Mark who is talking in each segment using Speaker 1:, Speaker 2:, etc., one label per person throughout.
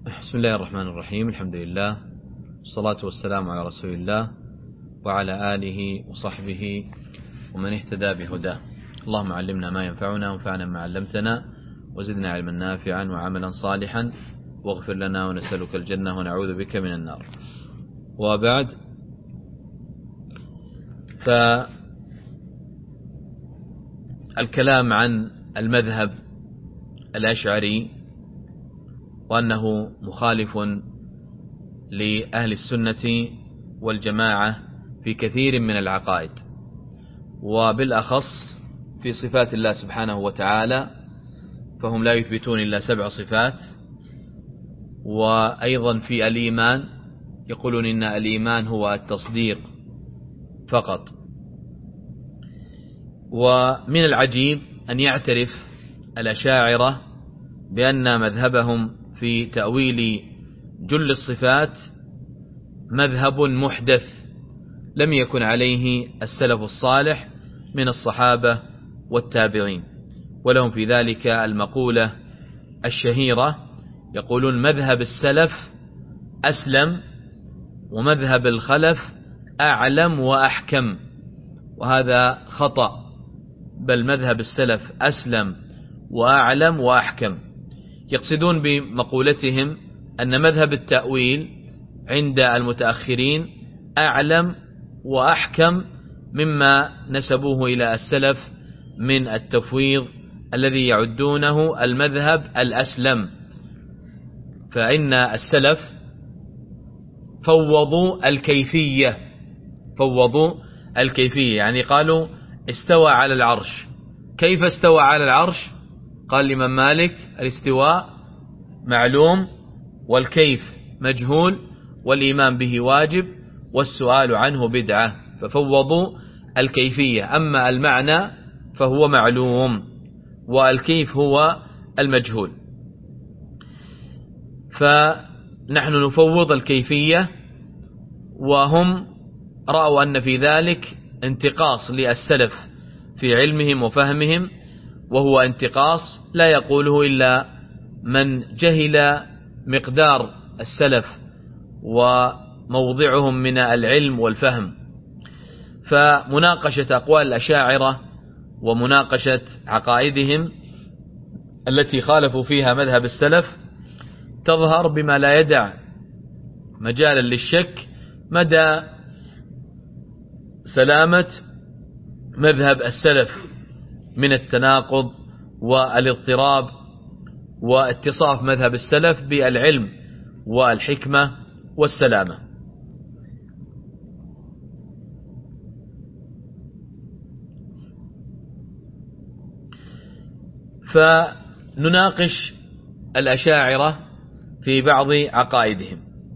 Speaker 1: بسم الله الرحمن الرحيم. الحمد لله والصلاة والسلام على رسول الله وعلى آله وصحبه ومن اهتدى بهداه. اللهم علمنا ما ينفعنا وانفعنا ما علمتنا وزدنا علما نافعا وعملا صالحا واغفر لنا ونسألك الجنة ونعوذ بك من النار. وبعد، فالكلام عن المذهب الأشعري وأنه مخالف لأهل السنة والجماعة في كثير من العقائد، وبالأخص في صفات الله سبحانه وتعالى، فهم لا يثبتون إلا 7 صفات. وأيضا في الإيمان يقولون إن الإيمان هو التصديق فقط. ومن العجيب أن يعترف الأشاعرة بأن مذهبهم في تأويل جل الصفات مذهب محدث لم يكن عليه السلف الصالح من الصحابة والتابعين، ولهم في ذلك المقولة الشهيرة، يقولون مذهب السلف أسلم ومذهب الخلف أعلم وأحكم، وهذا خطأ، بل مذهب السلف أسلم وأعلم وأحكم. يقصدون بمقولتهم أن مذهب التأويل عند المتأخرين أعلم وأحكم مما نسبوه إلى السلف من التفويض الذي يعدونه المذهب الأسلم. فإن السلف فوضوا الكيفية، يعني قالوا استوى على العرش. كيف استوى على العرش؟ قال الإمام مالك الاستواء معلوم والكيف مجهول والإيمان به واجب والسؤال عنه بدعة، ففوضوا الكيفية، أما المعنى فهو معلوم والكيف هو المجهول. فنحن نفوض الكيفية، وهم رأوا أن في ذلك انتقاص للسلف في علمهم وفهمهم، وهو انتقاص لا يقوله إلا من جهل مقدار السلف وموضعهم من العلم والفهم. فمناقشة أقوال الأشاعرة ومناقشة عقائدهم التي خالفوا فيها مذهب السلف تظهر بما لا يدع مجالا للشك مدى سلامة مذهب السلف من التناقض والاضطراب، واتصاف مذهب السلف بالعلم والحكمة والسلامة. فنناقش الأشاعرة في بعض عقائدهم.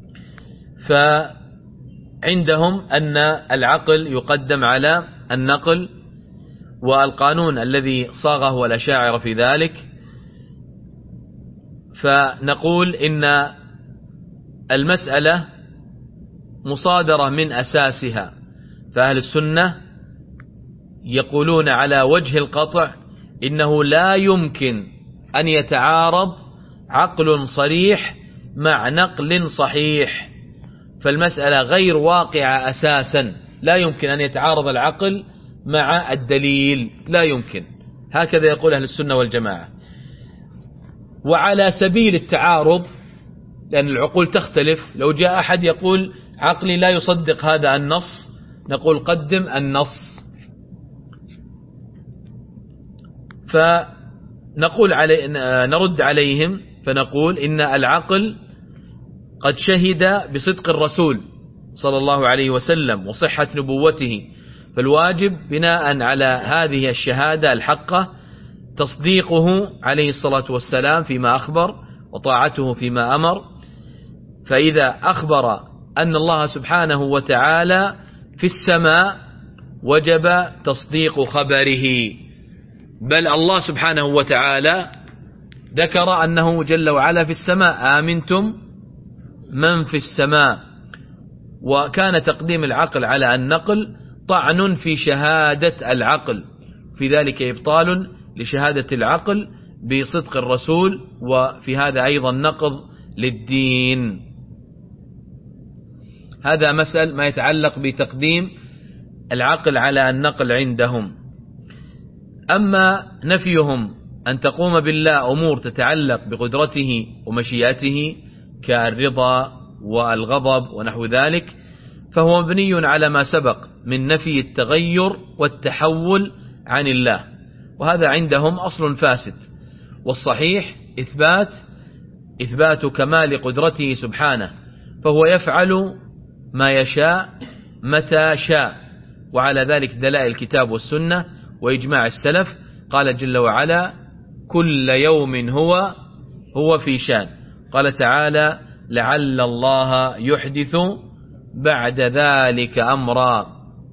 Speaker 1: فعندهم أن العقل يقدم على النقل، والقانون الذي صاغه الأشاعرة في ذلك، فنقول إن المسألة مصادرة من أساسها. فأهل السنة يقولون على وجه القطع إنه لا يمكن أن يتعارض عقل صريح مع نقل صحيح، فالمسألة غير واقعة أساسا، لا يمكن أن يتعارض العقل مع الدليل، لا يمكن. هكذا يقول أهل السنة والجماعة. وعلى سبيل التعارض، لأن العقول تختلف، لو جاء أحد يقول عقلي لا يصدق هذا النص، نقول قدم النص. فنقول نرد عليهم فنقول إن العقل قد شهد بصدق الرسول صلى الله عليه وسلم وصحة نبوته، فالواجب بناء على هذه الشهادة الحقة تصديقه عليه الصلاة والسلام فيما أخبر وطاعته فيما أمر. فإذا أخبر أن الله سبحانه وتعالى في السماء وجب تصديق خبره، بل الله سبحانه وتعالى ذكر أنه جل وعلا في السماء، آمنتم من في السماء. وكان تقديم العقل على النقل طعن في شهادة العقل، في ذلك إبطال لشهادة العقل بصدق الرسول، وفي هذا أيضا نقض للدين. هذا ما يتعلق بتقديم العقل على النقل عندهم. أما نفيهم أن تقوم بالله أمور تتعلق بقدرته ومشيئته كالرضا والغضب ونحو ذلك، فهو مبني على ما سبق من نفي التغير والتحول عن الله، وهذا عندهم أصل فاسد. والصحيح إثبات كمال قدرته سبحانه، فهو يفعل ما يشاء متى شاء، وعلى ذلك دلائل الكتاب والسنة وإجماع السلف. قال جل وعلا: كل يوم هو في شان. قال تعالى: لعل الله يحدث بعد ذلك أمرا.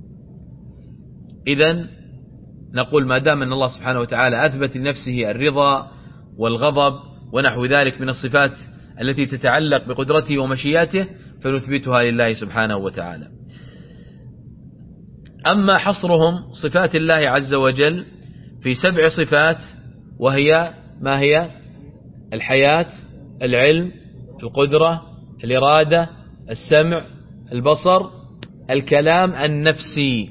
Speaker 1: إذن نقول ما دام أن الله سبحانه وتعالى أثبت لنفسه الرضا والغضب ونحو ذلك من الصفات التي تتعلق بقدرته ومشيئته، فنثبتها لله سبحانه وتعالى. أما حصرهم صفات الله عز وجل في 7 صفات، وهي ما هي؟ الحياة، العلم، القدرة، الإرادة، السمع، البصر، الكلام النفسي.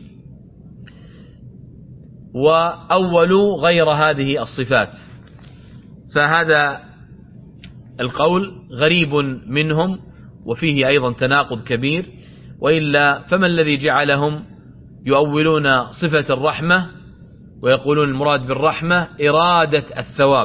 Speaker 1: وأول غير هذه الصفات، فهذا القول غريب منهم وفيه أيضا تناقض كبير. وإلا فما الذي جعلهم يؤولون صفة الرحمة ويقولون المراد بالرحمة إرادة الثواب،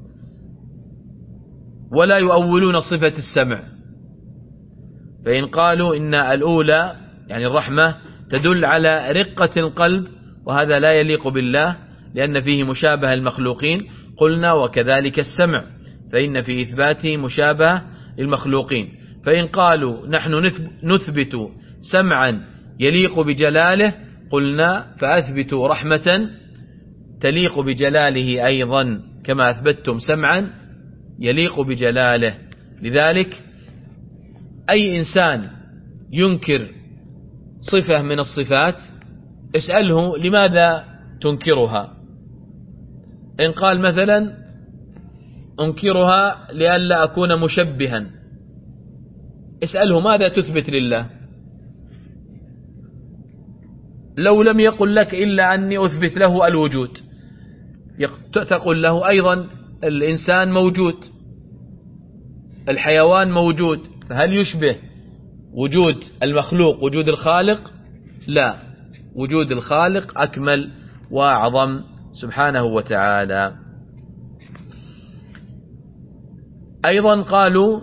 Speaker 1: ولا يؤولون صفة السمع؟ فإن قالوا إن الأولى يعني الرحمة تدل على رقة القلب، وهذا لا يليق بالله لأن فيه مشابهة المخلوقين، قلنا وكذلك السمع، فإن في إثباته مشابهة للمخلوقين. فإن قالوا نحن نثبت سمعا يليق بجلاله، قلنا فأثبتوا رحمة تليق بجلاله أيضا كما أثبتتم سمعا يليق بجلاله. لذلك أي إنسان ينكر صفة من الصفات اسأله لماذا تنكرها. إن قال مثلا أنكرها لئلا أكون مشبها، اسأله ماذا تثبت لله. لو لم يقل لك إلا أني أثبت له الوجود، تقول له أيضا الإنسان موجود، الحيوان موجود، فهل يشبه وجود المخلوق وجود الخالق؟ لا، وجود الخالق أكمل وأعظم سبحانه وتعالى. أيضا قالوا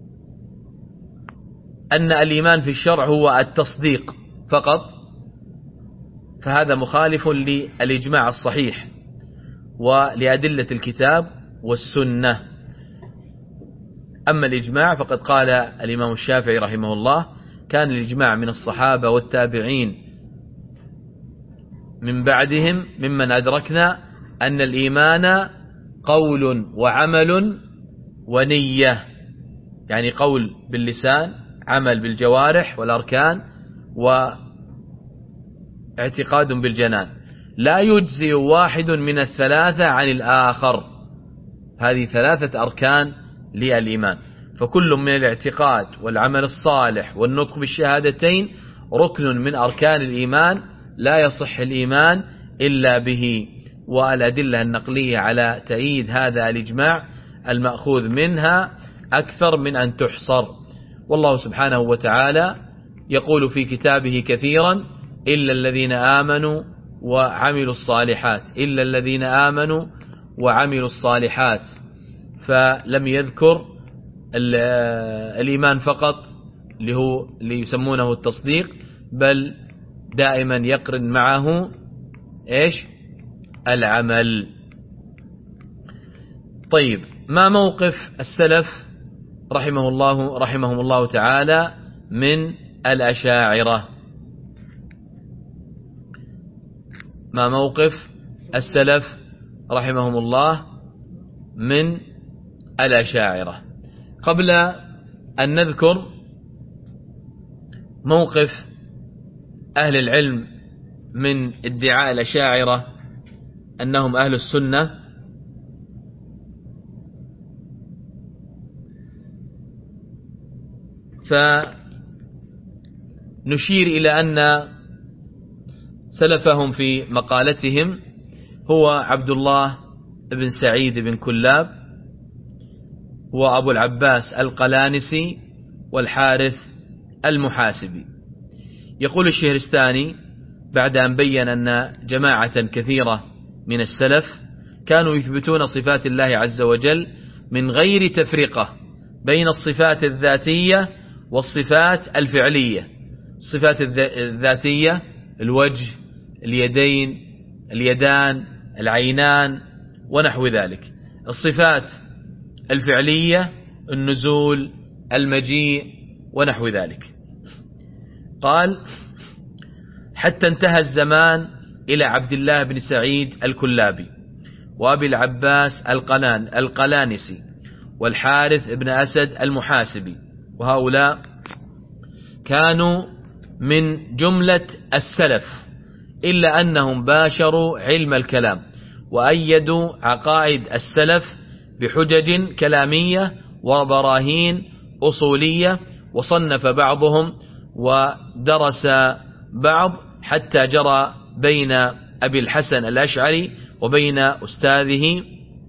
Speaker 1: أن الإيمان في الشرع هو التصديق فقط، فهذا مخالف للإجماع الصحيح ولأدلة الكتاب والسنة. أما الإجماع فقد قال الإمام الشافعي رحمه الله: كان الإجماع من الصحابة والتابعين من بعدهم ممن أدركنا أن الإيمان قول وعمل ونية، يعني قول باللسان، عمل بالجوارح والأركان، واعتقاد بالجنان، لا يجزي واحد من الثلاثة عن الآخر. هذه 3 أركان للإيمان، فكل من الاعتقاد والعمل الصالح والنطق بالشهادتين ركن من أركان الإيمان، لا يصح الإيمان إلا به. والأدلة النقلية على تأييد هذا الإجماع المأخوذ منها أكثر من أن تحصر. والله سبحانه وتعالى يقول في كتابه كثيرا: إلا الذين آمنوا وعملوا الصالحات، إلا الذين آمنوا وعملوا الصالحات، فلم يذكر الإيمان فقط اللي يسمونه التصديق، بل دائما يقرن معه إيش؟ العمل. طيب، ما موقف السلف رحمهم الله تعالى من الأشاعرة؟ ما موقف السلف رحمهم الله من الأشاعرة؟ قبل أن نذكر موقف أهل العلم من ادعاء الأشاعرة أنهم أهل السنة، فنشير إلى أن سلفهم في مقالتهم هو عبد الله بن سعيد بن كلاب وأبو العباس القلانسي والحارث المحاسبي. يقول الشهرستاني بعد أن بين أن جماعة كثيرة من السلف كانوا يثبتون صفات الله عز وجل من غير تفرقة بين الصفات الذاتية والصفات الفعلية. الصفات الذاتية الوجه، اليدين، اليدان، العينان ونحو ذلك. الصفات الفعلية النزول، المجيء ونحو ذلك. قال حتى انتهى الزمان إلى عبد الله بن سعيد الكلابي وأبي العباس القلانسي والحارث بن أسد المحاسبي، وهؤلاء كانوا من جملة السلف، إلا أنهم باشروا علم الكلام وأيدوا عقائد السلف بحجج كلامية وبراهين أصولية، وصنف بعضهم ودرس بعض حتى جرى بين أبي الحسن الأشعري وبين أستاذه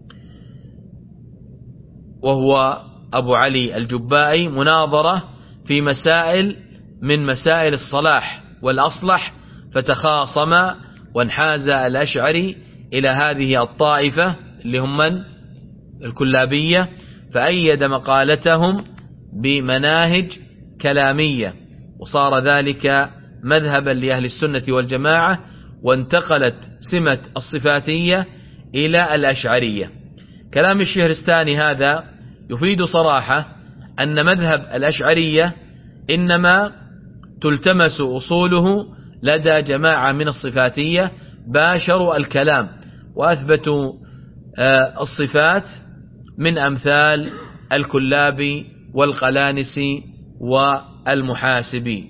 Speaker 1: وهو أبو علي الجبائي مناظرة في مسائل من مسائل الصلاح والأصلح، فتخاصم وانحاز الأشعري إلى هذه الطائفة اللي هم من الكلابية، فأيد مقالتهم بمناهج كلامية، وصار ذلك مذهبا لأهل السنة والجماعة، وانتقلت سمة الصفاتية إلى الأشعرية. كلام الشهرستاني هذا يفيد صراحة أن مذهب الأشعرية إنما تلتمس أصوله لدى جماعة من الصفاتية باشروا الكلام وأثبتوا الصفات من أمثال الكلابي والقلانسي والمحاسبي.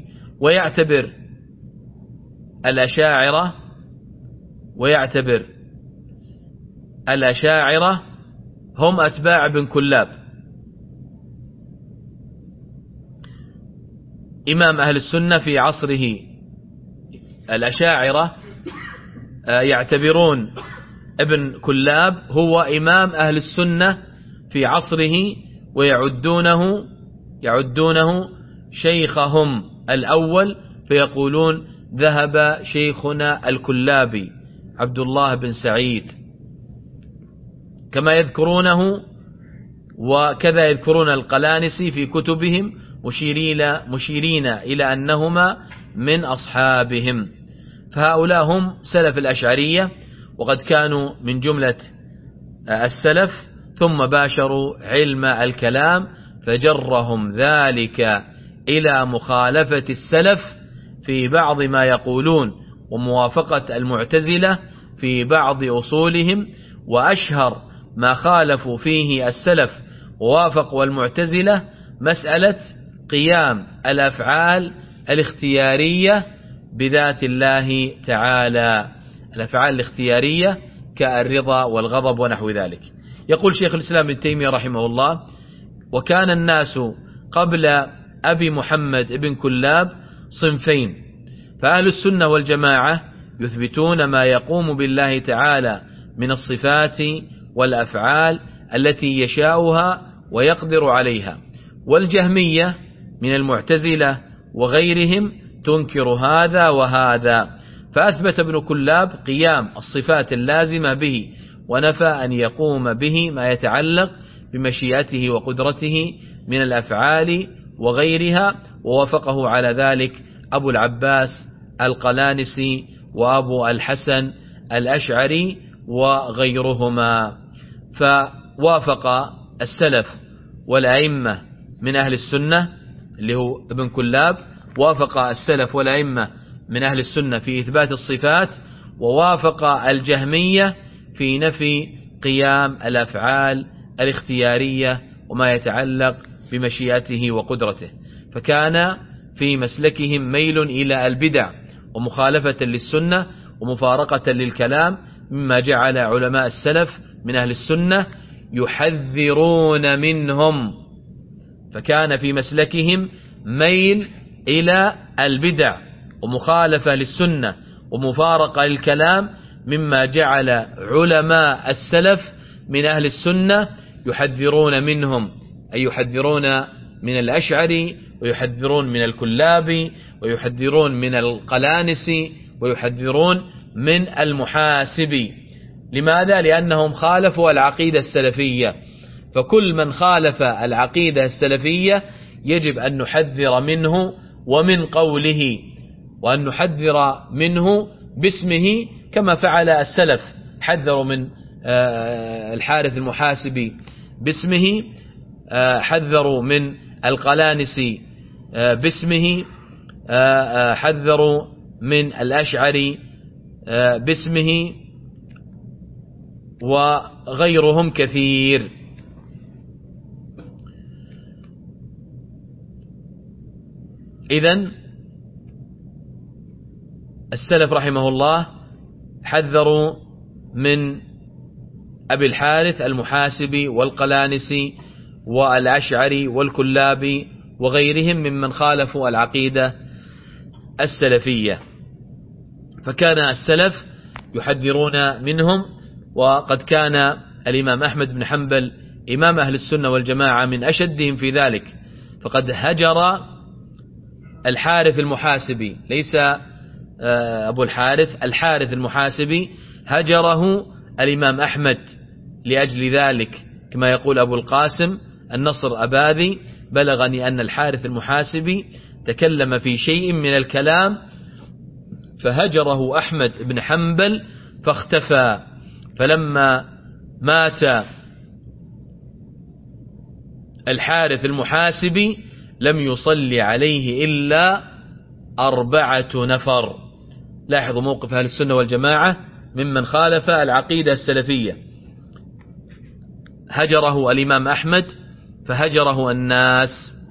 Speaker 1: ويعتبر الأشاعرة هم أتباع ابن كلاب. إمام أهل السنة في عصره الأشاعرة يعتبرون ابن كلاب هو إمام أهل السنة في عصره، ويعدونه شيخهم الأول، فيقولون ذهب شيخنا الكلابي عبد الله بن سعيد، كما يذكرونه. وكذا يذكرون القلانسي في كتبهم مشيرين إلى أنهما من أصحابهم. فهؤلاء هم سلف الأشعرية، وقد كانوا من جملة السلف، ثم باشروا علم الكلام فجرهم ذلك إلى مخالفة السلف في بعض ما يقولون، وموافقة المعتزلة في بعض أصولهم. وأشهر ما خالفوا فيه السلف ووافقوا المعتزلة مسألة قيام الأفعال الاختيارية بذات الله تعالى، الأفعال الاختيارية كالرضا والغضب ونحو ذلك. يقول شيخ الإسلام ابن تيمية رحمه الله: وكان الناس قبل أبي محمد ابن كلاب صنفين، فأهل السنة والجماعة يثبتون ما يقوم بالله تعالى من الصفات والأفعال التي يشاؤها ويقدر عليها، والجهمية من المعتزلة وغيرهم تنكر هذا وهذا. فأثبت ابن كلاب قيام الصفات اللازمة به، ونفى أن يقوم به ما يتعلق بمشيئته وقدرته من الأفعال وغيرها، ووافقه على ذلك أبو العباس القلانسي وأبو الحسن الأشعري وغيرهما. فوافق السلف والأئمة من أهل السنة اللي هو ابن كلاب، وافق السلف والأئمة من أهل السنة في إثبات الصفات، ووافق الجهمية في نفي قيام الأفعال الاختيارية وما يتعلق بمشيئته وقدرته. فكان في مسلكهم ميل إلى البدع ومخالفة للسنة ومفارقة للكلام، مما جعل علماء السلف من أهل السنة يحذرون منهم. فكان في مسلكهم ميل إلى البدع ومخالفة للسنة ومفارقة للكلام مما جعل علماء السلف من أهل السنة يحذرون منهم، أي يحذرون من الأشعري، ويحذرون من الكلابي، ويحذرون من القلانسي، ويحذرون من المحاسبي. لماذا؟ لأنهم خالفوا العقيدة السلفية، فكل من خالف العقيدة السلفية يجب أن نحذر منه ومن قوله، وأن نحذر منه باسمه كما فعل السلف، حذروا من الحارث المحاسبي باسمه، حذروا من القلانسي باسمه، حذروا من الأشعري باسمه، وغيرهم كثير. إذن السلف رحمه الله حذروا من أبي الحارث المحاسبي والقلانسي والأشعري والكلابي وغيرهم ممن خالفوا العقيدة السلفية، فكان السلف يحذرون منهم. وقد كان الإمام أحمد بن حنبل إمام أهل السنة والجماعة من أشدهم في ذلك، فقد هجر الحارث المحاسبي، ليس أبو الحارث، الحارث المحاسبي هجره الإمام أحمد لأجل ذلك، كما يقول أبو القاسم النصر أباذي: بلغني أن الحارث المحاسبي تكلم في شيء من الكلام فهجره أحمد بن حنبل فاختفى، فلما مات الحارث المحاسبي لم يصلي عليه إلا 4 نفر. لاحظوا موقف أهل السنة والجماعة ممن خالف العقيدة السلفية، هجره الإمام أحمد فهجره الناس.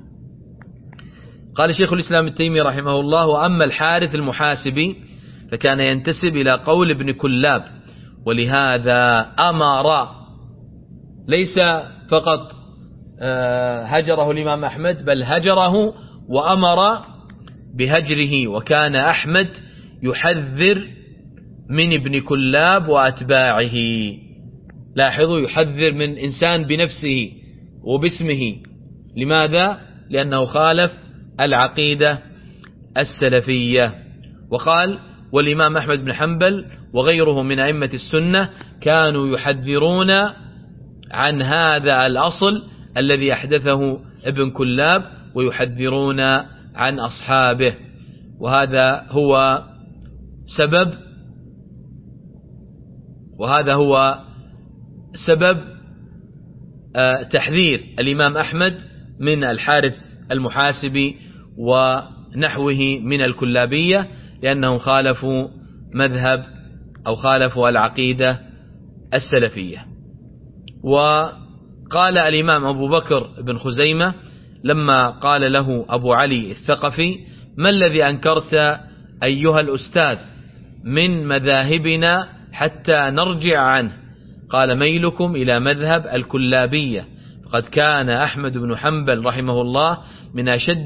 Speaker 1: قال شيخ الإسلام التيمي رحمه الله: وأما الحارث المحاسبي فكان ينتسب إلى قول ابن كلاب، ولهذا أمر، ليس فقط هجره الإمام أحمد بل هجره وأمر بهجره، وكان أحمد يحذر من ابن كلاب وأتباعه. لاحظوا، يحذر من إنسان بنفسه وباسمه. لماذا؟ لأنه خالف العقيدة السلفية. وقال: والإمام أحمد بن حنبل وغيره من أئمة السنة كانوا يحذرون عن هذا الأصل الذي أحدثه ابن كلاب، ويحذرون عن أصحابه. وهذا هو سبب تحذير الإمام أحمد من الحارث المحاسبي ونحوه من الكلابية، لأنهم خالفوا مذهب أو خالفوا العقيدة السلفية. وقال الإمام أبو بكر بن خزيمة لما قال له أبو علي الثقفي: ما الذي أنكرت أيها الأستاذ من مذاهبنا حتى نرجع عنه؟ قال: ميلكم إلى مذهب الكلابية، فقد كان أحمد بن حنبل رحمه الله من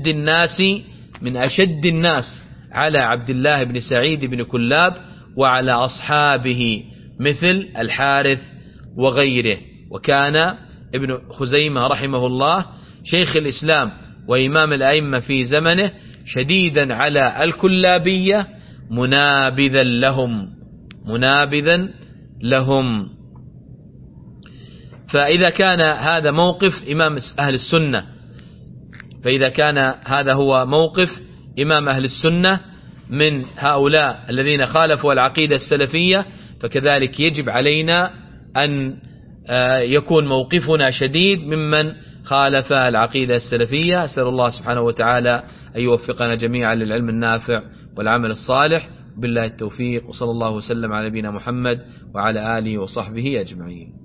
Speaker 1: أشد الناس على عبد الله بن سعيد بن كلاب وعلى أصحابه مثل الحارث وغيره. وكان ابن خزيمة رحمه الله شيخ الإسلام وإمام الأئمة في زمنه شديدا على الكلابية منابذا لهم. فإذا كان هذا موقف إمام أهل السنة، فإذا كان هذا هو موقف إمام أهل السنة من هؤلاء الذين خالفوا العقيدة السلفية، فكذلك يجب علينا أن يكون موقفنا شديد ممن خالف العقيدة السلفية. أسأل الله سبحانه وتعالى أن يوفقنا جميعا للعلم النافع والعمل الصالح، بالله التوفيق، وصلى الله وسلم على نبينا محمد وعلى آله وصحبه أجمعين.